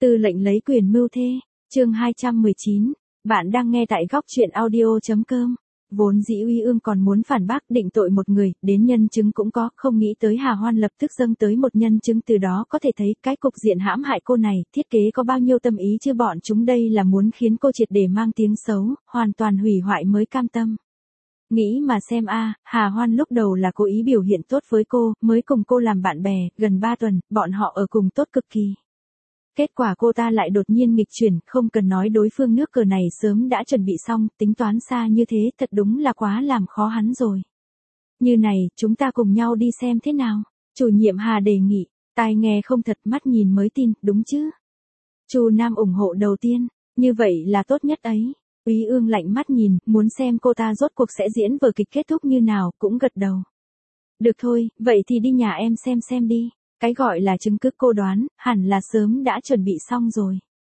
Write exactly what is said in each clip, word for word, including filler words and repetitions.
Tư lệnh lấy quyền mưu thê, chương hai trăm mười chín, bạn đang nghe tại góc truyện audio chấm com. Vốn dĩ Uy Ương còn muốn phản bác định tội một người, đến nhân chứng cũng có, không nghĩ tới Hà Hoan lập tức dâng tới một nhân chứng, từ đó có thể thấy cái cục diện hãm hại cô này, thiết kế có bao nhiêu tâm ý chứ bọn chúng đây là muốn khiến cô triệt để mang tiếng xấu, hoàn toàn hủy hoại mới cam tâm. Nghĩ mà xem a, Hà Hoan lúc đầu là cố ý biểu hiện tốt với cô, mới cùng cô làm bạn bè, gần ba tuần, bọn họ ở cùng tốt cực kỳ. Kết quả cô ta lại đột nhiên nghịch chuyển, không cần nói đối phương nước cờ này sớm đã chuẩn bị xong, tính toán xa như thế thật đúng là quá làm khó hắn rồi. Như này, chúng ta cùng nhau đi xem thế nào? Chủ nhiệm Hà đề nghị, tai nghe không thật mắt nhìn mới tin, đúng chứ? Chu Nam ủng hộ đầu tiên, như vậy là tốt nhất ấy. Úy Ương lạnh mắt nhìn, muốn xem cô ta rốt cuộc sẽ diễn vở kịch kết thúc như nào, cũng gật đầu. Được thôi, vậy thì đi nhà em xem xem đi. Cái gọi là chứng cứ cô đoán, hẳn là sớm đã chuẩn bị xong rồi.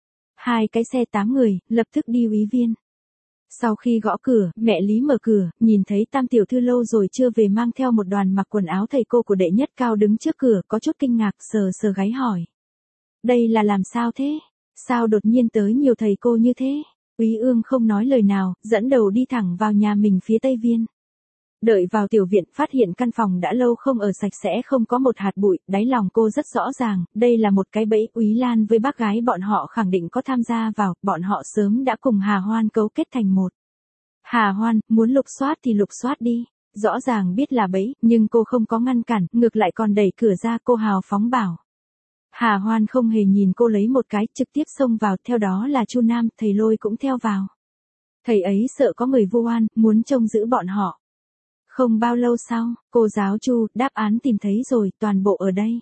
Hai cái xe tám người, lập tức đi úy viên. Sau khi gõ cửa, mẹ Lý mở cửa, nhìn thấy Tam tiểu thư lâu rồi chưa về mang theo một đoàn mặc quần áo thầy cô của đệ nhất cao đứng trước cửa, có chút kinh ngạc, sờ sờ gáy hỏi. Đây là làm sao thế? Sao đột nhiên tới nhiều thầy cô như thế? Úy Ương không nói lời nào, dẫn đầu đi thẳng vào nhà mình phía Tây Viên. Đợi vào tiểu viện, phát hiện căn phòng đã lâu không ở sạch sẽ, không có một hạt bụi, đáy lòng cô rất rõ ràng, đây là một cái bẫy. Úy Lan với bác gái bọn họ khẳng định có tham gia vào, bọn họ sớm đã cùng Hà Hoan cấu kết thành một. Hà Hoan, muốn lục soát thì lục soát đi, rõ ràng biết là bẫy, nhưng cô không có ngăn cản, ngược lại còn đẩy cửa ra, cô hào phóng bảo. Hà Hoan không hề nhìn cô lấy một cái, trực tiếp xông vào, theo đó là Chu Nam, thầy Lôi cũng theo vào. Thầy ấy sợ có người vô oan, muốn trông giữ bọn họ. Không bao lâu sau, cô giáo Chu, đáp án tìm thấy rồi, toàn bộ ở đây.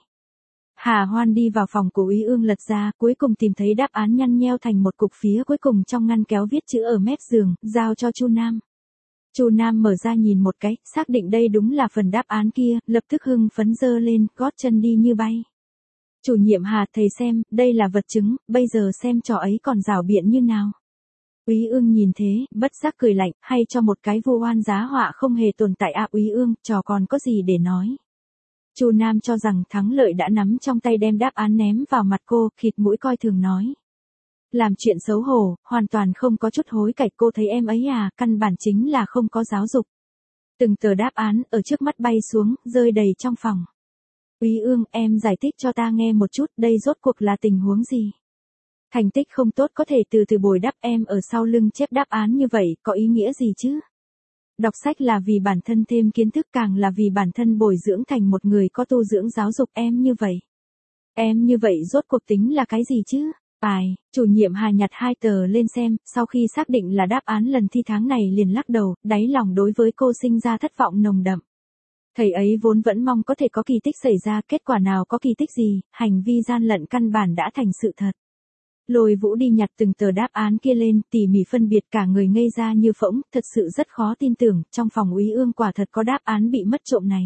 Hà Hoan đi vào phòng của Úy Ương lật ra, cuối cùng tìm thấy đáp án nhăn nheo thành một cục, phía cuối cùng trong ngăn kéo viết chữ ở mép giường, giao cho Chu Nam. Chu Nam mở ra nhìn một cái, xác định đây đúng là phần đáp án kia, lập tức hưng phấn giơ lên, gót chân đi như bay. Chủ nhiệm Hà, thầy xem, đây là vật chứng, bây giờ xem trò ấy còn rảo biện như nào. Úy Ương nhìn thế, bất giác cười lạnh, hay cho một cái vu oan giá họa không hề tồn tại à? Úy Ương, trò còn có gì để nói. Chu Nam cho rằng thắng lợi đã nắm trong tay, đem đáp án ném vào mặt cô, khịt mũi coi thường nói. Làm chuyện xấu hổ, hoàn toàn không có chút hối cải, cô thấy em ấy à, căn bản chính là không có giáo dục. Từng tờ đáp án, ở trước mắt bay xuống, rơi đầy trong phòng. Úy Ương, em giải thích cho ta nghe một chút, đây rốt cuộc là tình huống gì? Thành tích không tốt có thể từ từ bồi đắp, em ở sau lưng chép đáp án như vậy, có ý nghĩa gì chứ? Đọc sách là vì bản thân thêm kiến thức, càng là vì bản thân bồi dưỡng thành một người có tu dưỡng giáo dục, em như vậy. Em như vậy rốt cuộc tính là cái gì chứ? Bài, chủ nhiệm Hà nhặt hai tờ lên xem, sau khi xác định là đáp án lần thi tháng này liền lắc đầu, đáy lòng đối với cô sinh ra thất vọng nồng đậm. Thầy ấy vốn vẫn mong có thể có kỳ tích xảy ra, kết quả nào có kỳ tích gì, hành vi gian lận căn bản đã thành sự thật. Lôi Vũ đi nhặt từng tờ đáp án kia lên, tỉ mỉ phân biệt, cả người ngây ra như phỗng, thật sự rất khó tin tưởng, trong phòng Úy Ương quả thật có đáp án bị mất trộm này.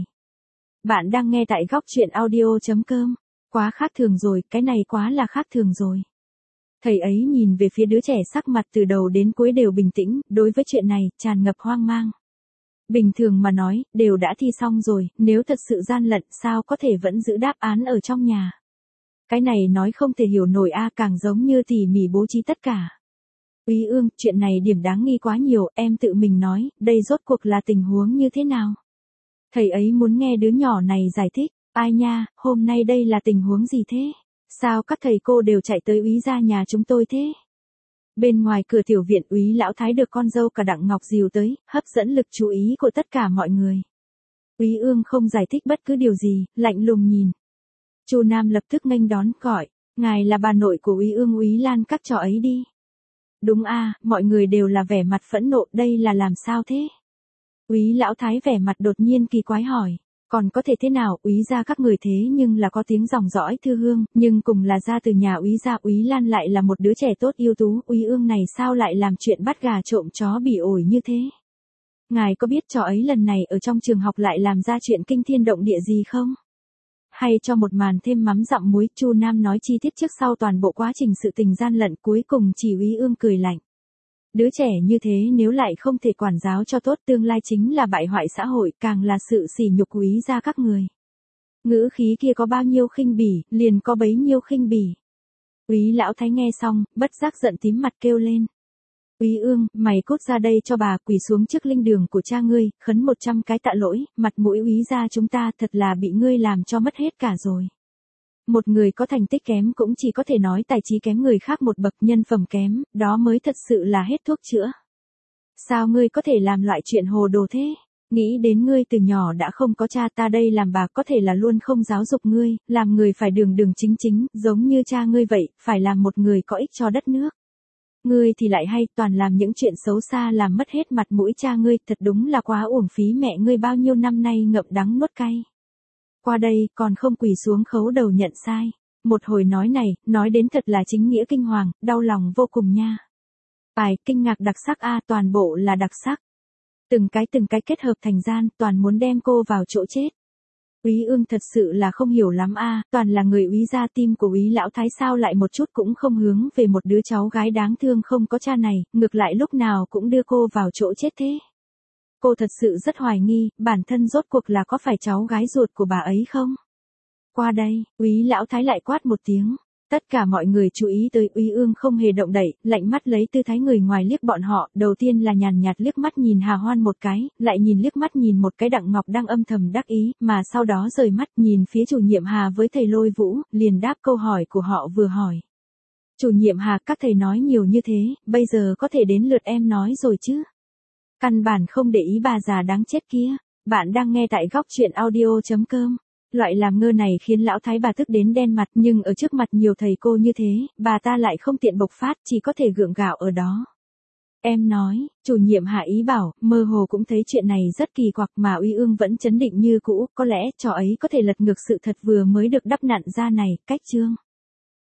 Bạn đang nghe tại góc truyện audio chấm com. Quá khác thường rồi, cái này quá là khác thường rồi. Thầy ấy nhìn về phía đứa trẻ, sắc mặt từ đầu đến cuối đều bình tĩnh, đối với chuyện này, tràn ngập hoang mang. Bình thường mà nói, đều đã thi xong rồi, nếu thật sự gian lận, sao có thể vẫn giữ đáp án ở trong nhà. Cái này nói không thể hiểu nổi a, càng giống như tỉ mỉ bố trí tất cả. Úy Ương, chuyện này điểm đáng nghi quá nhiều, em tự mình nói, đây rốt cuộc là tình huống như thế nào? Thầy ấy muốn nghe đứa nhỏ này giải thích, ai nha, hôm nay đây là tình huống gì thế? Sao các thầy cô đều chạy tới Úy gia nhà chúng tôi thế? Bên ngoài cửa tiểu viện, Úy lão thái được con dâu cả Đặng Ngọc dìu tới, hấp dẫn lực chú ý của tất cả mọi người. Úy Ương không giải thích bất cứ điều gì, lạnh lùng nhìn. Chu Nam lập tức nghênh đón, gọi, ngài là bà nội của Úy Ương, Úy Lan, các trò ấy đi. Đúng a, mọi người đều là vẻ mặt phẫn nộ, đây là làm sao thế? Úy lão thái vẻ mặt đột nhiên kỳ quái hỏi, còn có thể thế nào, Úy gia các người thế nhưng là có tiếng dòng dõi thư hương, nhưng cùng là ra từ nhà Úy gia, Úy Lan lại là một đứa trẻ tốt ưu tú, Úy Ương này sao lại làm chuyện bắt gà trộm chó bỉ ổi như thế? Ngài có biết trò ấy lần này ở trong trường học lại làm ra chuyện kinh thiên động địa gì không? Hay cho một màn thêm mắm dặm muối, Chu Nam nói chi tiết trước sau toàn bộ quá trình sự tình gian lận, cuối cùng chỉ Úy Ương cười lạnh. Đứa trẻ như thế nếu lại không thể quản giáo cho tốt, tương lai chính là bại hoại xã hội, càng là sự sỉ nhục Úy gia các người. Ngữ khí kia có bao nhiêu khinh bỉ, liền có bấy nhiêu khinh bỉ. Úy lão thái nghe xong, bất giác giận tím mặt kêu lên. Úy Ương, mày cút ra đây cho bà, quỳ xuống trước linh đường của cha ngươi, khấn một trăm cái tạ lỗi, mặt mũi Úy gia chúng ta thật là bị ngươi làm cho mất hết cả rồi. Một người có thành tích kém cũng chỉ có thể nói tài trí kém người khác một bậc, nhân phẩm kém, đó mới thật sự là hết thuốc chữa. Sao ngươi có thể làm loại chuyện hồ đồ thế? Nghĩ đến ngươi từ nhỏ đã không có cha, ta đây làm bà có thể là luôn không giáo dục ngươi, làm người phải đường đường chính chính, giống như cha ngươi vậy, phải làm một người có ích cho đất nước. Ngươi thì lại hay toàn làm những chuyện xấu xa làm mất hết mặt mũi cha ngươi, thật đúng là quá uổng phí mẹ ngươi bao nhiêu năm nay ngậm đắng nuốt cay. Qua đây, còn không quỳ xuống khấu đầu nhận sai. Một hồi nói này, nói đến thật là chính nghĩa kinh hoàng, đau lòng vô cùng nha. Bài, kinh ngạc đặc sắc a, toàn bộ là đặc sắc. Từng cái từng cái kết hợp thành gian, toàn muốn đem cô vào chỗ chết. Úy Ương thật sự là không hiểu lắm a, toàn là người Úy gia, tim của Úy lão thái sao lại một chút cũng không hướng về một đứa cháu gái đáng thương không có cha này, ngược lại lúc nào cũng đưa cô vào chỗ chết thế. Cô thật sự rất hoài nghi, bản thân rốt cuộc là có phải cháu gái ruột của bà ấy không? Qua đây, Úy lão thái lại quát một tiếng. Tất cả mọi người chú ý tới Úy Ương không hề động đậy, lạnh mắt lấy tư thái người ngoài liếc bọn họ, đầu tiên là nhàn nhạt liếc mắt nhìn Hà Hoan một cái, lại nhìn liếc mắt nhìn một cái Đặng Ngọc đang âm thầm đắc ý, mà sau đó rời mắt nhìn phía chủ nhiệm Hà với thầy Lôi Vũ, liền đáp câu hỏi của họ vừa hỏi. Chủ nhiệm Hà, các thầy nói nhiều như thế, bây giờ có thể đến lượt em nói rồi chứ? Căn bản không để ý bà già đáng chết kia. Bạn đang nghe tại góc truyện audio chấm com. Loại làm ngơ này khiến lão thái bà tức đến đen mặt, nhưng ở trước mặt nhiều thầy cô như thế, bà ta lại không tiện bộc phát, chỉ có thể gượng gạo ở đó. Em nói, chủ nhiệm Hạ ý bảo, mơ hồ cũng thấy chuyện này rất kỳ quặc mà Úy Ương vẫn chấn định như cũ, có lẽ trò ấy có thể lật ngược sự thật vừa mới được đắp nặn ra này, cách chương.